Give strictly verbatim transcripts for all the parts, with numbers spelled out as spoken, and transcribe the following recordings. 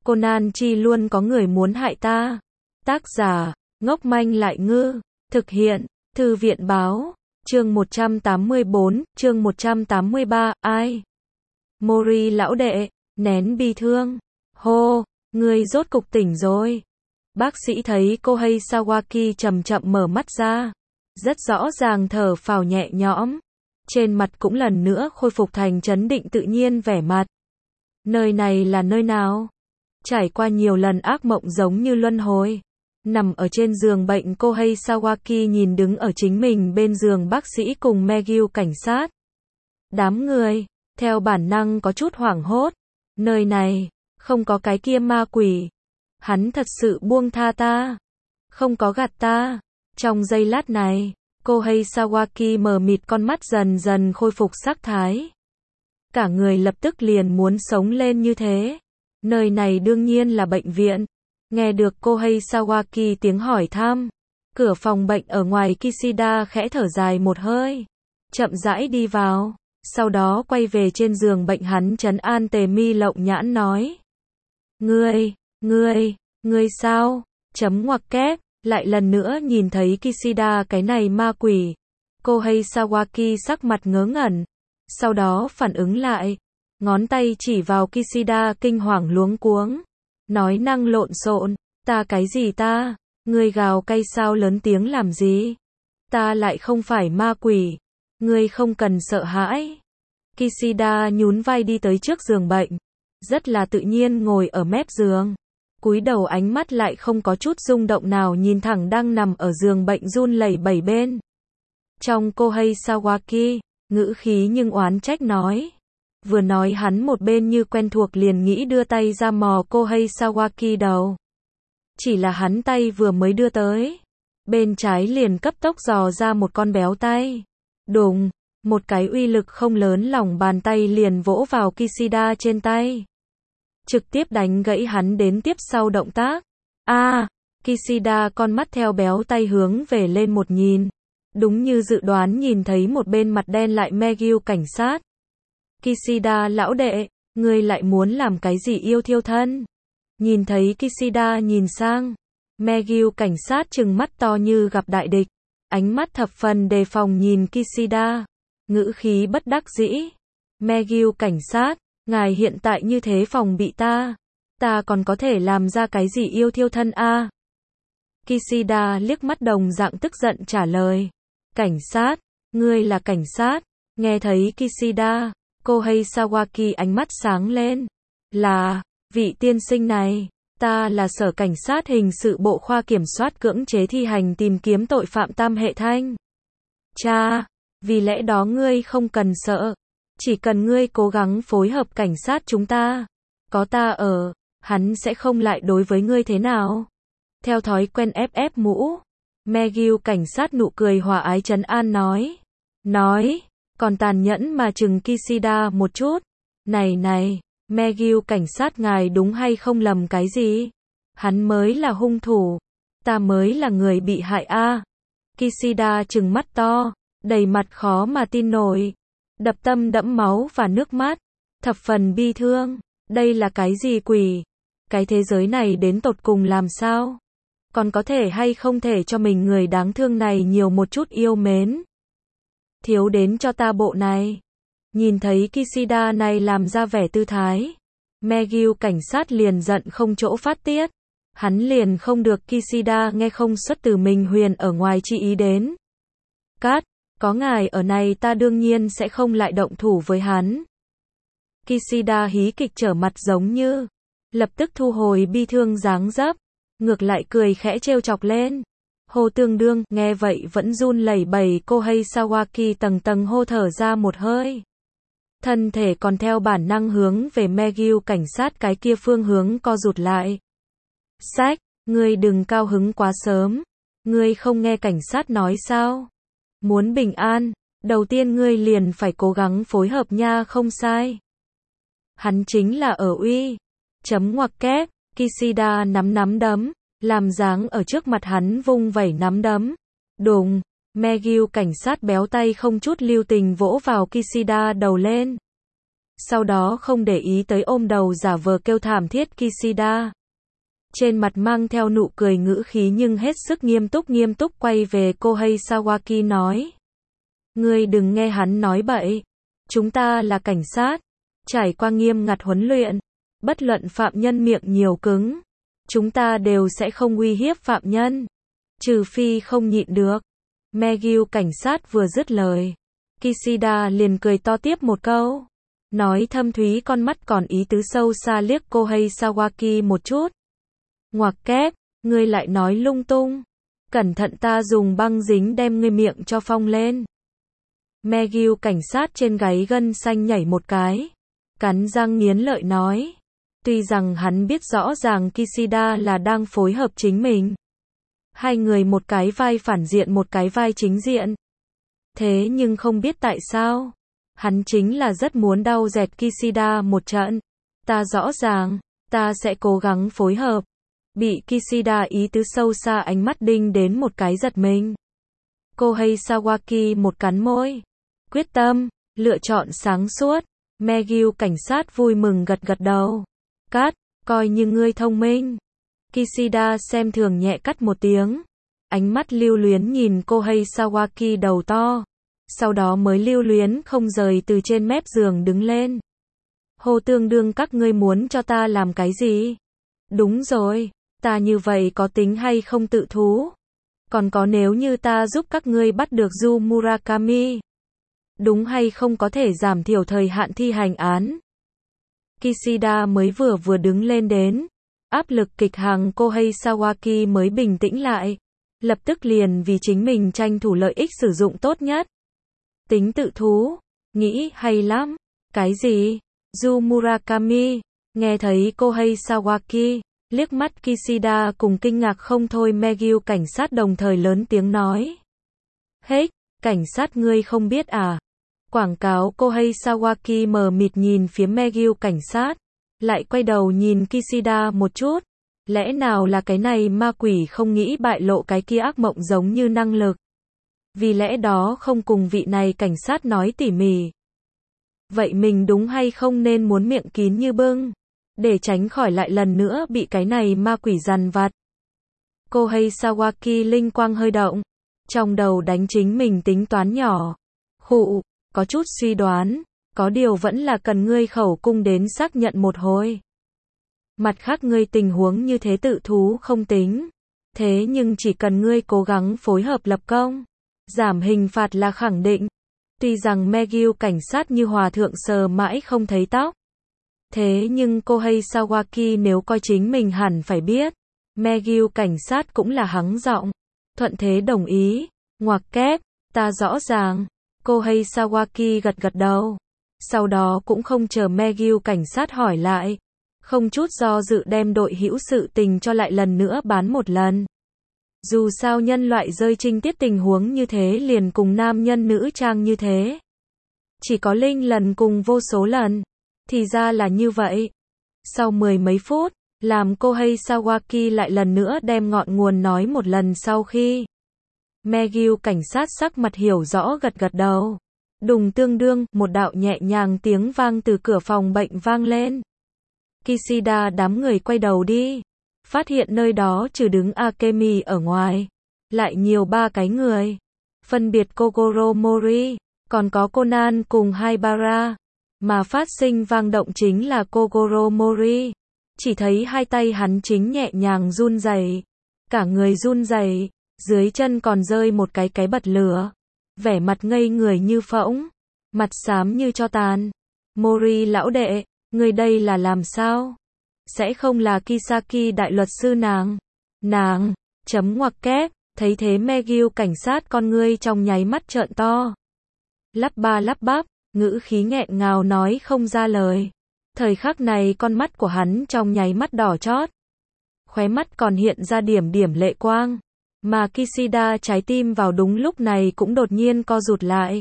Conan chi luôn có người muốn hại ta. Tác giả, ngốc manh lại ngư. Thực hiện, Thư viện báo. Chương một trăm tám mươi tư, chương một trăm tám mươi ba, ai? Mori lão đệ, nén bi thương. Hô, ngươi rốt cục tỉnh rồi. Bác sĩ thấy Kohei Sawaki chậm chậm mở mắt ra. Rất rõ ràng thở phào nhẹ nhõm. Trên mặt cũng lần nữa khôi phục thành trấn định tự nhiên vẻ mặt. Nơi này là nơi nào? Trải qua nhiều lần ác mộng giống như luân hồi. Nằm ở trên giường bệnh, Kohei Sawaki nhìn đứng ở chính mình bên giường bác sĩ cùng Megyu cảnh sát. Đám người, theo bản năng có chút hoảng hốt. Nơi này, không có cái kia ma quỷ. Hắn thật sự buông tha ta. Không có gạt ta. Trong giây lát này, Kohei Sawaki mờ mịt, con mắt dần dần khôi phục sắc thái. Cả người lập tức liền muốn sống lên như thế. Nơi này đương nhiên là bệnh viện. Nghe được Kohei Sawaki tiếng hỏi thăm, cửa phòng bệnh ở ngoài Kishida khẽ thở dài một hơi, chậm rãi đi vào, sau đó quay về trên giường bệnh, hắn trấn an Tề Mi Lộng Nhãn nói: Ngươi, ngươi, ngươi sao? Chấm ngoặc kép, lại lần nữa nhìn thấy Kishida cái này ma quỷ. Kohei Sawaki sắc mặt ngớ ngẩn, sau đó phản ứng lại, ngón tay chỉ vào Kishida kinh hoàng luống cuống. Nói năng lộn xộn, ta cái gì ta? Ngươi gào cay sao lớn tiếng làm gì? Ta lại không phải ma quỷ. Ngươi không cần sợ hãi. Kishida nhún vai đi tới trước giường bệnh. Rất là tự nhiên ngồi ở mép giường. Cúi đầu, ánh mắt lại không có chút rung động nào nhìn thẳng đang nằm ở giường bệnh run lẩy bẩy bên. Trong Kohei Sawaki, ngữ khí nhưng oán trách nói. Vừa nói hắn một bên như quen thuộc liền nghĩ đưa tay ra mò Kohei Sawaki đầu. Chỉ là hắn tay vừa mới đưa tới, bên trái liền cấp tốc dò ra một con béo tay. Đùng, một cái uy lực không lớn lòng bàn tay liền vỗ vào Kishida trên tay. Trực tiếp đánh gãy hắn đến tiếp sau động tác. A, à, Kishida con mắt theo béo tay hướng về lên một nhìn. Đúng như dự đoán nhìn thấy một bên mặt đen lại Megyu cảnh sát. Kishida lão đệ, ngươi lại muốn làm cái gì yêu thiêu thân? Nhìn thấy Kishida nhìn sang, Megyu cảnh sát trừng mắt to như gặp đại địch, ánh mắt thập phần đề phòng nhìn Kishida, ngữ khí bất đắc dĩ. Megyu cảnh sát, ngài hiện tại như thế phòng bị ta, ta còn có thể làm ra cái gì yêu thiêu thân a? À? Kishida liếc mắt đồng dạng tức giận trả lời. Cảnh sát, ngươi là cảnh sát? Nghe thấy Kishida, Kohei Sawaki ánh mắt sáng lên. Là, vị tiên sinh này, ta là Sở Cảnh sát Hình sự Bộ Khoa Kiểm soát Cưỡng chế Thi hành Tìm kiếm Tội phạm Tam Hệ Thanh. Cha, vì lẽ đó ngươi không cần sợ, chỉ cần ngươi cố gắng phối hợp cảnh sát chúng ta, có ta ở, hắn sẽ không lại đối với ngươi thế nào. Theo thói quen ép ép mũ, Megyu cảnh sát nụ cười hòa ái trấn an nói. Nói, còn tàn nhẫn mà chừng Kishida một chút. Này này, Megyu cảnh sát ngài đúng hay không lầm cái gì? Hắn mới là hung thủ, ta mới là người bị hại a. À. Kishida trừng mắt to, đầy mặt khó mà tin nổi, đập tâm đẫm máu và nước mắt, thập phần bi thương. Đây là cái gì quỷ? Cái thế giới này đến tột cùng làm sao? Còn có thể hay không thể cho mình người đáng thương này nhiều một chút yêu mến? Thiếu đến cho ta bộ này. Nhìn thấy Kishida này làm ra vẻ tư thái, Megyu cảnh sát liền giận không chỗ phát tiết. Hắn liền không được Kishida nghe không xuất từ mình huyền ở ngoài chi ý đến. Cát, có ngài ở này ta đương nhiên sẽ không lại động thủ với hắn. Kishida hí kịch trở mặt giống như, lập tức thu hồi bi thương dáng dấp, ngược lại cười khẽ trêu chọc lên. Hô tương đương, nghe vậy vẫn run lẩy bẩy Kohei Sawaki tầng tầng hô thở ra một hơi. Thân thể còn theo bản năng hướng về Megyu cảnh sát cái kia phương hướng co rụt lại. Sách, ngươi đừng cao hứng quá sớm. Ngươi không nghe cảnh sát nói sao? Muốn bình an, đầu tiên ngươi liền phải cố gắng phối hợp nha, không sai. Hắn chính là ở uy. Chấm ngoặc kép, Kishida nắm nắm đấm, làm dáng ở trước mặt hắn vung vẩy nắm đấm. Đùng, Megyu cảnh sát béo tay không chút lưu tình vỗ vào Kishida đầu lên. sau đó không để ý tới ôm đầu giả vờ kêu thảm thiết Kishida. Trên mặt mang theo nụ cười ngữ khí nhưng hết sức nghiêm túc nghiêm túc quay về Kohei Sawaki nói. Ngươi đừng nghe hắn nói bậy. Chúng ta là cảnh sát. Trải qua nghiêm ngặt huấn luyện. Bất luận phạm nhân miệng nhiều cứng. Chúng ta đều sẽ không uy hiếp phạm nhân. Trừ phi không nhịn được. Megyu cảnh sát vừa dứt lời. Kishida liền cười to tiếp một câu. Nói thâm thúy con mắt còn ý tứ sâu xa liếc Kohei Sawaki một chút. Ngoặc kép, ngươi lại nói lung tung. Cẩn thận ta dùng băng dính đem ngươi miệng cho phong lên. Megyu cảnh sát trên gáy gân xanh nhảy một cái. Cắn răng nghiến lợi nói. Tuy rằng hắn biết rõ ràng Kishida là đang phối hợp chính mình. Hai người một cái vai phản diện một cái vai chính diện. Thế nhưng không biết tại sao. Hắn chính là rất muốn đau dẹt Kishida một trận. Ta rõ ràng, ta sẽ cố gắng phối hợp. Bị Kishida ý tứ sâu xa ánh mắt đinh đến một cái giật mình. Kohei Sawaki một cắn môi. Quyết tâm, lựa chọn sáng suốt. Megyu cảnh sát vui mừng gật gật đầu. Cắt, coi như ngươi thông minh. Kishida xem thường nhẹ cắt một tiếng. Ánh mắt lưu luyến nhìn Kohei Sawaki đầu to. Sau đó mới lưu luyến không rời từ trên mép giường đứng lên. Hồ tương đương các ngươi muốn cho ta làm cái gì? Đúng rồi, ta như vậy có tính hay không tự thú? Còn có nếu như ta giúp các ngươi bắt được Yu Murakami? Đúng hay không có thể giảm thiểu thời hạn thi hành án? Kishida mới vừa vừa đứng lên đến. Áp lực kịch hàng Kohei Sawaki mới bình tĩnh lại. Lập tức liền vì chính mình tranh thủ lợi ích sử dụng tốt nhất. Tính tự thú, nghĩ hay lắm. Cái gì? Yu Murakami. Nghe thấy Kohei Sawaki, liếc mắt Kishida cùng kinh ngạc không thôi Megyu cảnh sát đồng thời lớn tiếng nói. Hết, cảnh sát ngươi không biết à? Quảng cáo Kohei Sawaki mờ mịt nhìn phía Megyu cảnh sát, lại quay đầu nhìn Kishida một chút. Lẽ nào là cái này ma quỷ không nghĩ bại lộ cái kia ác mộng giống như năng lực? Vì lẽ đó không cùng vị này cảnh sát nói tỉ mỉ. Vậy mình đúng hay không nên muốn miệng kín như bưng, để tránh khỏi lại lần nữa bị cái này ma quỷ dằn vặt. Kohei Sawaki linh quang hơi động, trong đầu đánh chính mình tính toán nhỏ. Khụ, có chút suy đoán, có điều vẫn là cần ngươi khẩu cung đến xác nhận một hồi. Mặt khác ngươi tình huống như thế tự thú không tính. Thế nhưng chỉ cần ngươi cố gắng phối hợp lập công, giảm hình phạt là khẳng định. Tuy rằng Megyu cảnh sát như hòa thượng sờ mãi không thấy tóc. Thế nhưng Kohei Sawaki nếu coi chính mình hẳn phải biết. Megyu cảnh sát cũng là hắng giọng. Thuận thế đồng ý. Ngoặc kép, ta rõ ràng. Kohei Sawaki gật gật đầu. Sau đó cũng không chờ Megyu cảnh sát hỏi lại. Không chút do dự đem đội hữu sự tình cho lại lần nữa bán một lần. Dù sao nhân loại rơi trinh tiết tình huống như thế liền cùng nam nhân nữ trang như thế. Chỉ có linh lần cùng vô số lần. Thì ra là như vậy. Sau mười mấy phút, làm Kohei Sawaki lại lần nữa đem ngọn nguồn nói một lần sau khi. Megyu cảnh sát sắc mặt hiểu rõ gật gật đầu. Đùng tương đương, một đạo nhẹ nhàng tiếng vang từ cửa phòng bệnh vang lên. Kishida đám người quay đầu đi. Phát hiện nơi đó trừ đứng Akemi ở ngoài. Lại nhiều ba cái người. Phân biệt Kogoro Mori, còn có Conan cùng Haibara. Mà phát sinh vang động chính là Kogoro Mori. Chỉ thấy hai tay hắn chính nhẹ nhàng run rẩy. Cả người run rẩy, dưới chân còn rơi một cái cái bật lửa. Vẻ mặt ngây người như phỗng. Mặt xám như tro tàn. Mori lão đệ, người đây là làm sao? Sẽ không là Kisaki đại luật sư nàng? Nàng, chấm ngoặc kép, thấy thế Megyu cảnh sát con ngươi trong nháy mắt trợn to. Lắp ba lắp bắp, ngữ khí nghẹn ngào nói không ra lời. Thời khắc này con mắt của hắn trong nháy mắt đỏ chót. Khóe mắt còn hiện ra điểm điểm lệ quang. Mà Kishida trái tim vào đúng lúc này cũng đột nhiên co rụt lại.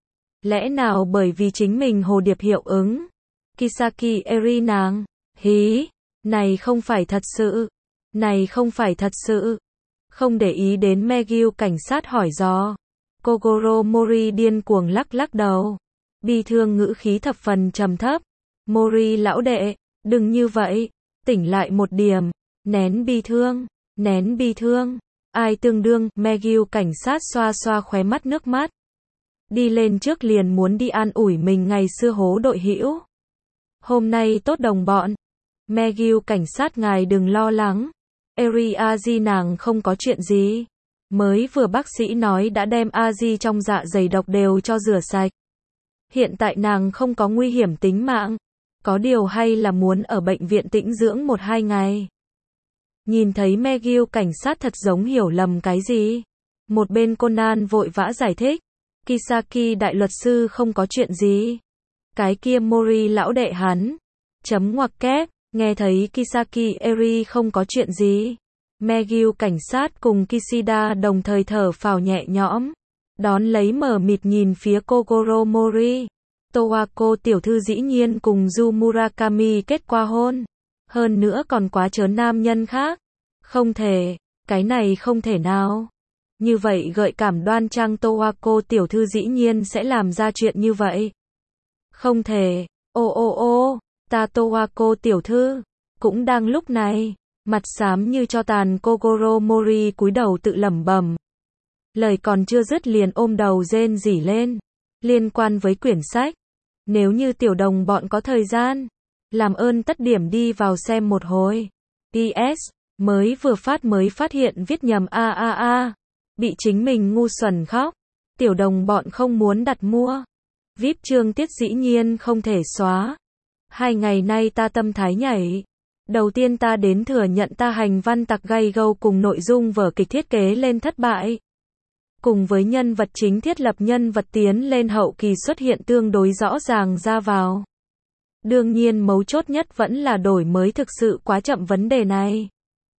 Lẽ nào bởi vì chính mình hồ điệp hiệu ứng? Kisaki Eri nàng, hí, này không phải thật sự, này không phải thật sự. Không để ý đến Megyu cảnh sát hỏi dò. Kogoro Mori điên cuồng lắc lắc đầu. bi thương ngữ khí thập phần trầm thấp. Mori lão đệ, đừng như vậy, tỉnh lại một điểm, nén bi thương, nén bi thương. Ai tương đương, McGill cảnh sát xoa xoa khóe mắt nước mắt. Đi lên trước liền muốn đi an ủi mình ngày xưa hố đội hữu. Hôm nay tốt đồng bọn. McGill cảnh sát ngài đừng lo lắng. Eri Aji nàng không có chuyện gì. Mới vừa bác sĩ nói đã đem Aji trong dạ dày độc đều cho rửa sạch. Hiện tại nàng không có nguy hiểm tính mạng. Có điều hay là muốn ở bệnh viện tĩnh dưỡng một hai ngày. Nhìn thấy McGill cảnh sát thật giống hiểu lầm cái gì. Một bên Conan vội vã giải thích. Kisaki đại luật sư không có chuyện gì. Cái kia Mori lão đệ hắn. Chấm ngoặc kép, nghe thấy Kisaki Eri không có chuyện gì. McGill cảnh sát cùng Kishida đồng thời thở phào nhẹ nhõm. Đón lấy mở mịt nhìn phía Kogoro Mori. Towako tiểu thư dĩ nhiên cùng Yu Murakami kết qua hôn. Hơn nữa còn quá chớn nam nhân khác. Không thể, cái này không thể nào. Như vậy gợi cảm đoan trang Towako tiểu thư dĩ nhiên sẽ làm ra chuyện như vậy. Không thể, ô ô ô, ta Towako tiểu thư. Cũng đang lúc này, mặt xám như cho tàn Kogoro Mori cúi đầu tự lẩm bẩm. Lời còn chưa dứt liền ôm đầu rên rỉ lên. Liên quan với quyển sách. Nếu như tiểu đồng bọn có thời gian, làm ơn tất điểm đi vào xem một hồi. pê ét, mới vừa phát mới phát hiện viết nhầm a a a. Bị chính mình ngu xuẩn khóc. Tiểu đồng bọn không muốn đặt mua. vê i pê chương tiết dĩ nhiên không thể xóa. Hai ngày nay ta tâm thái nhảy. Đầu tiên ta đến thừa nhận ta hành văn tặc gay gâu cùng nội dung vở kịch thiết kế lên thất bại. Cùng với nhân vật chính thiết lập nhân vật tiến lên hậu kỳ xuất hiện tương đối rõ ràng ra vào. Đương nhiên mấu chốt nhất vẫn là đổi mới thực sự quá chậm vấn đề này.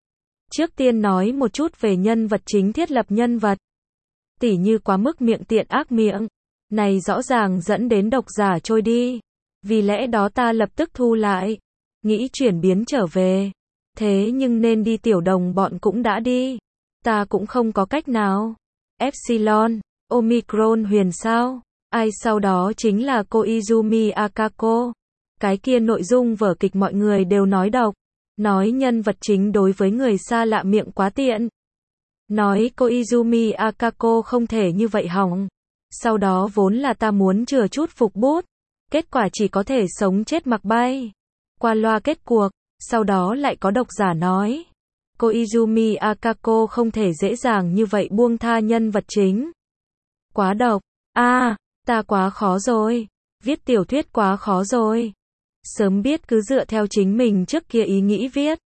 Trước tiên nói một chút về nhân vật chính thiết lập nhân vật. Tỉ như quá mức miệng tiện ác miệng. Này rõ ràng dẫn đến độc giả trôi đi. Vì lẽ đó ta lập tức thu lại. Nghĩ chuyển biến trở về. Thế nhưng nên đi tiểu đồng bọn cũng đã đi. Ta cũng không có cách nào. Epsilon, Omicron huyền sao? Ai sau đó chính là Koizumi Akako. Cái kia nội dung vở kịch mọi người đều nói độc. Nói nhân vật chính đối với người xa lạ miệng quá tiện. Nói Koizumi Akako không thể như vậy hỏng. Sau đó vốn là ta muốn chừa chút phục bút. Kết quả chỉ có thể sống chết mặc bay. Qua loa kết cuộc. Sau đó lại có độc giả nói. Koizumi Akako không thể dễ dàng như vậy buông tha nhân vật chính. Quá độc. A, à, ta quá khó rồi. Viết tiểu thuyết quá khó rồi. Sớm biết cứ dựa theo chính mình trước kia ý nghĩ viết.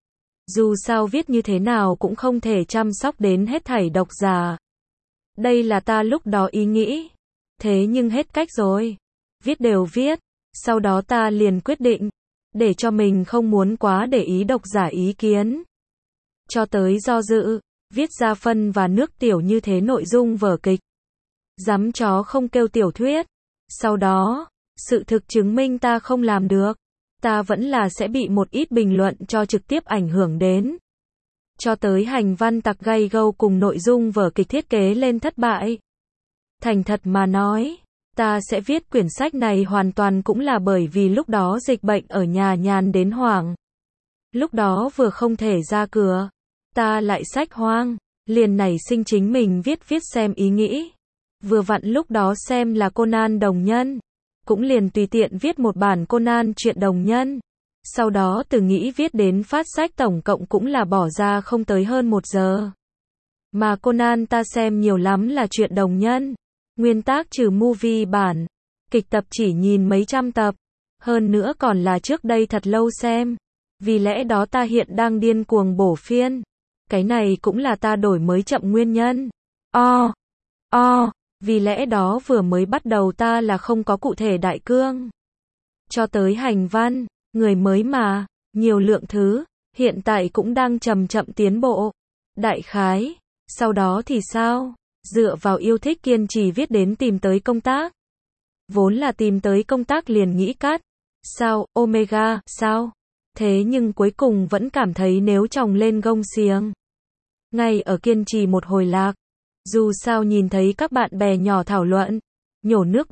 Dù sao viết như thế nào cũng không thể chăm sóc đến hết thảy độc giả. Đây là ta lúc đó ý nghĩ. Thế nhưng hết cách rồi. Viết đều viết. Sau đó ta liền quyết định. Để cho mình không muốn quá để ý độc giả ý kiến. Cho tới do dự. Viết ra phân và nước tiểu như thế nội dung vở kịch. Dám chó không kêu tiểu thuyết. Sau đó, sự thực chứng minh ta không làm được. Ta vẫn là sẽ bị một ít bình luận cho trực tiếp ảnh hưởng đến. Cho tới hành văn tặc gay gâu cùng nội dung vở kịch thiết kế lên thất bại. Thành thật mà nói, ta sẽ viết quyển sách này hoàn toàn cũng là bởi vì lúc đó dịch bệnh ở nhà nhàn đến hoảng. Lúc đó vừa không thể ra cửa, ta lại sách hoang, liền nảy sinh chính mình viết viết xem ý nghĩ. Vừa vặn lúc đó xem là Conan đồng nhân, cũng liền tùy tiện viết một bản Conan truyện đồng nhân. Sau đó từ nghĩ viết đến phát sách tổng cộng cũng là bỏ ra không tới hơn một giờ. Mà Conan ta xem nhiều lắm là truyện đồng nhân. Nguyên tác trừ movie bản, kịch tập chỉ nhìn mấy trăm tập. Hơn nữa còn là trước đây thật lâu xem. Vì lẽ đó ta hiện đang điên cuồng bổ phiên. Cái này cũng là ta đổi mới chậm nguyên nhân. O, o, vì lẽ đó vừa mới bắt đầu ta là không có cụ thể đại cương. Cho tới hành văn, người mới mà, nhiều lượng thứ, hiện tại cũng đang chậm chậm tiến bộ. Đại khái, sau đó thì sao? Dựa vào yêu thích kiên trì viết đến tìm tới công tác. Vốn là tìm tới công tác liền nghĩ cắt. Sao, Omega, sao? Thế nhưng cuối cùng vẫn cảm thấy nếu trồng lên gông xiềng. Ngay ở kiên trì một hồi lạc. Dù sao nhìn thấy các bạn bè nhỏ thảo luận, nhổ nước bọt,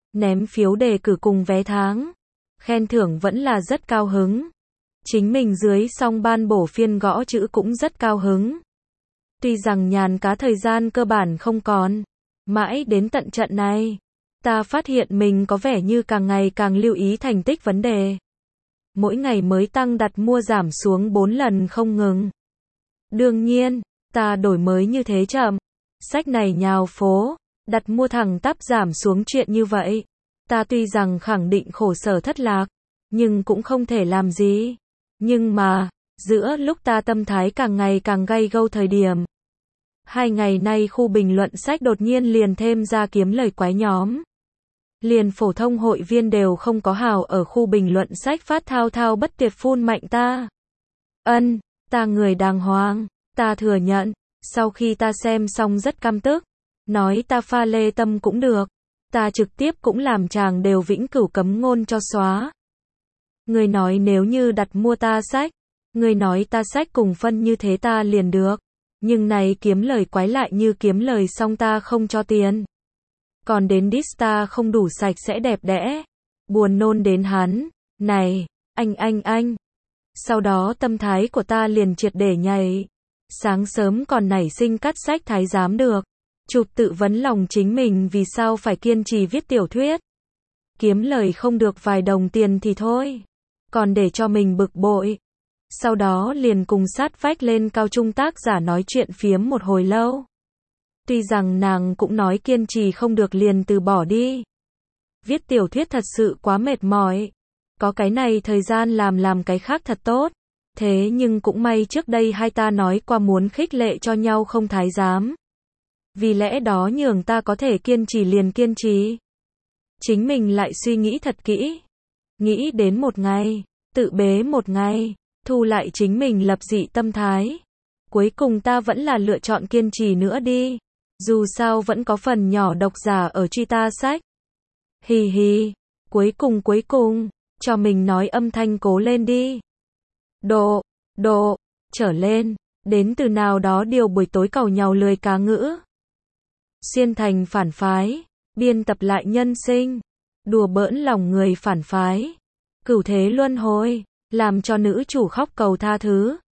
ném phiếu đề cử cùng vé tháng. Khen thưởng vẫn là rất cao hứng. Chính mình dưới xong ban bổ phiên gõ chữ cũng rất cao hứng. Tuy rằng nhàn cá thời gian cơ bản không còn. Mãi đến tận trận này, ta phát hiện mình có vẻ như càng ngày càng lưu ý thành tích vấn đề. Mỗi ngày mới tăng đặt mua giảm xuống bốn lần không ngừng. Đương nhiên, ta đổi mới như thế chậm. Sách này nhào phố, đặt mua thẳng tắp giảm xuống chuyện như vậy. Ta tuy rằng khẳng định khổ sở thất lạc, nhưng cũng không thể làm gì. Nhưng mà, giữa lúc ta tâm thái càng ngày càng gay gâu thời điểm. Hai ngày nay khu bình luận sách đột nhiên liền thêm ra kiếm lời quái nhóm. Liền phổ thông hội viên đều không có hào ở khu bình luận sách phát thao thao bất tuyệt phun mạnh ta. Ân, ta người đàng hoàng, ta thừa nhận, sau khi ta xem xong rất căm tức, nói ta pha lê tâm cũng được, ta trực tiếp cũng làm chàng đều vĩnh cửu cấm ngôn cho xóa. Người nói nếu như đặt mua ta sách, người nói ta sách cùng phân như thế ta liền được, nhưng này kiếm lời quái lại như kiếm lời xong ta không cho tiền. Còn đến diss ta không đủ sạch sẽ đẹp đẽ. Buồn nôn đến hắn. Này, anh anh anh. Sau đó tâm thái của ta liền triệt để nhảy. Sáng sớm còn nảy sinh cắt sách thái giám được. Chụp tự vấn lòng chính mình vì sao phải kiên trì viết tiểu thuyết. Kiếm lời không được vài đồng tiền thì thôi. Còn để cho mình bực bội. Sau đó liền cùng sát vách lên cao trung tác giả nói chuyện phiếm một hồi lâu. Tuy rằng nàng cũng nói kiên trì không được liền từ bỏ đi. Viết tiểu thuyết thật sự quá mệt mỏi. Có cái này thời gian làm làm cái khác thật tốt. Thế nhưng cũng may trước đây hai ta nói qua muốn khích lệ cho nhau không thái giám. Vì lẽ đó nhường ta có thể kiên trì liền kiên trì. Chính mình lại suy nghĩ thật kỹ. Nghĩ đến một ngày, tự bế một ngày, thu lại chính mình lập dị tâm thái. Cuối cùng ta vẫn là lựa chọn kiên trì nữa đi. Dù sao vẫn có phần nhỏ độc giả ở truy ta sách. Hì hì, cuối cùng cuối cùng, cho mình nói âm thanh cố lên đi. Độ, độ, trở lên, đến từ nào đó điều buổi tối cầu nhau lười cá ngữ. Xuyên thành phản phái, biên tập lại nhân sinh, đùa bỡn lòng người phản phái. Cửu thế luân hồi, làm cho nữ chủ khóc cầu tha thứ.